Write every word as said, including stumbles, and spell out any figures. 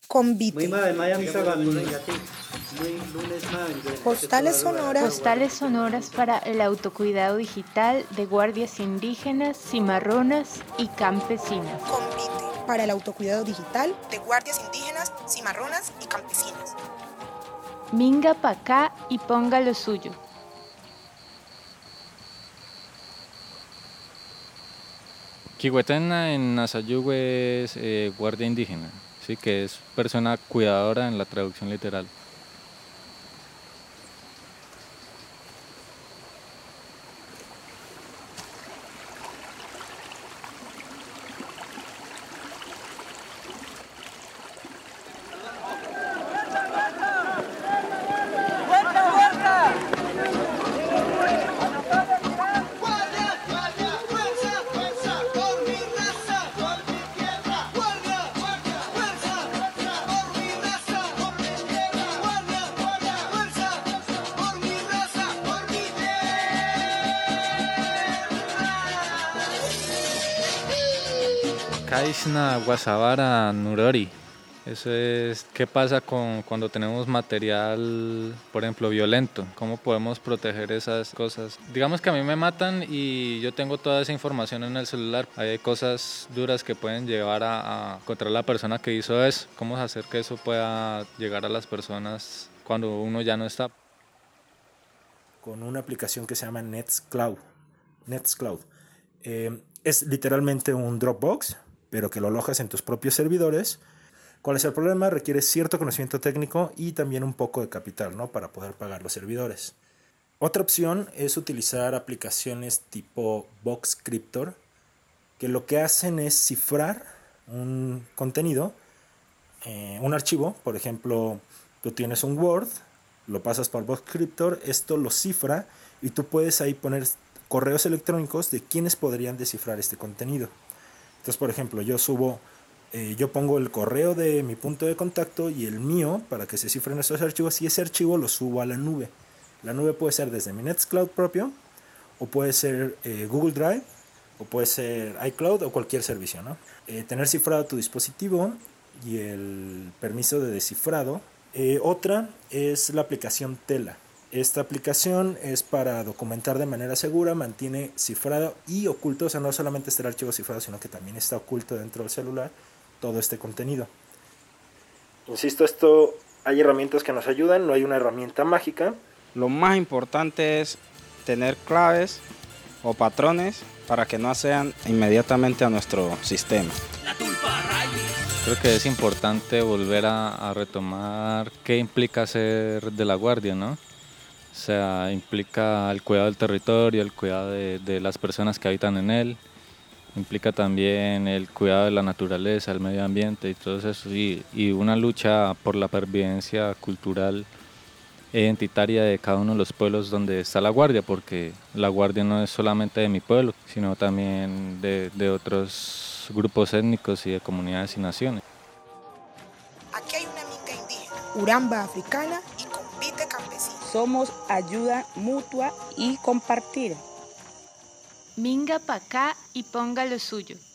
Convite. Postales sonoras. Postales sonoras para el autocuidado digital de guardias indígenas, cimarronas y campesinas. Convite para el autocuidado digital de guardias indígenas, cimarronas y campesinas. Minga pa' acá y ponga lo suyo. Kihuetena en Nasayugüe es eh, guardia indígena, sí, que es persona cuidadora en la traducción literal. Kaisna Guasabara Nurori. Eso es qué pasa con cuando tenemos material, por ejemplo, violento. ¿Cómo podemos proteger esas cosas? Digamos que a mí me matan y yo tengo toda esa información en el celular. Hay cosas duras que pueden llevar a, a encontrar a la persona que hizo eso. ¿Cómo hacer que eso pueda llegar a las personas cuando uno ya no está? Con una aplicación que se llama Nextcloud. Nextcloud. Eh, es literalmente un Dropbox, pero que lo alojas en tus propios servidores. ¿Cuál es el problema? Requiere cierto conocimiento técnico y también un poco de capital, ¿no?, para poder pagar los servidores. Otra opción es utilizar aplicaciones tipo Boxcryptor, que lo que hacen es cifrar un contenido, eh, un archivo. Por ejemplo, tú tienes un Word, lo pasas por Boxcryptor, esto lo cifra y tú puedes ahí poner correos electrónicos de quienes podrían descifrar este contenido. Entonces, por ejemplo, yo subo, eh, yo pongo el correo de mi punto de contacto y el mío para que se cifren estos archivos, y ese archivo lo subo a la nube. La nube puede ser desde mi Nextcloud propio, o puede ser eh, Google Drive, o puede ser iCloud o cualquier servicio, ¿no? Eh, tener cifrado tu dispositivo y el permiso de descifrado. Eh, otra es la aplicación Tela. Esta aplicación es para documentar de manera segura, mantiene cifrado y oculto, o sea, no solamente está el archivo cifrado, sino que también está oculto dentro del celular todo este contenido. Insisto, esto hay herramientas que nos ayudan, no hay una herramienta mágica. Lo más importante es tener claves o patrones para que no accedan inmediatamente a nuestro sistema. Creo que es importante volver a, a retomar qué implica ser de la guardia, ¿no? O sea, implica el cuidado del territorio, el cuidado de, de las personas que habitan en él, implica también el cuidado de la naturaleza, el medio ambiente y todo eso, y, y una lucha por la pervivencia cultural e identitaria de cada uno de los pueblos donde está la guardia, porque la guardia no es solamente de mi pueblo, sino también de, de otros grupos étnicos y de comunidades y naciones. Aquí hay una minga indígena, uramba africana y convite campesino. Somos ayuda mutua y compartir. Minga pa' acá y ponga lo suyo.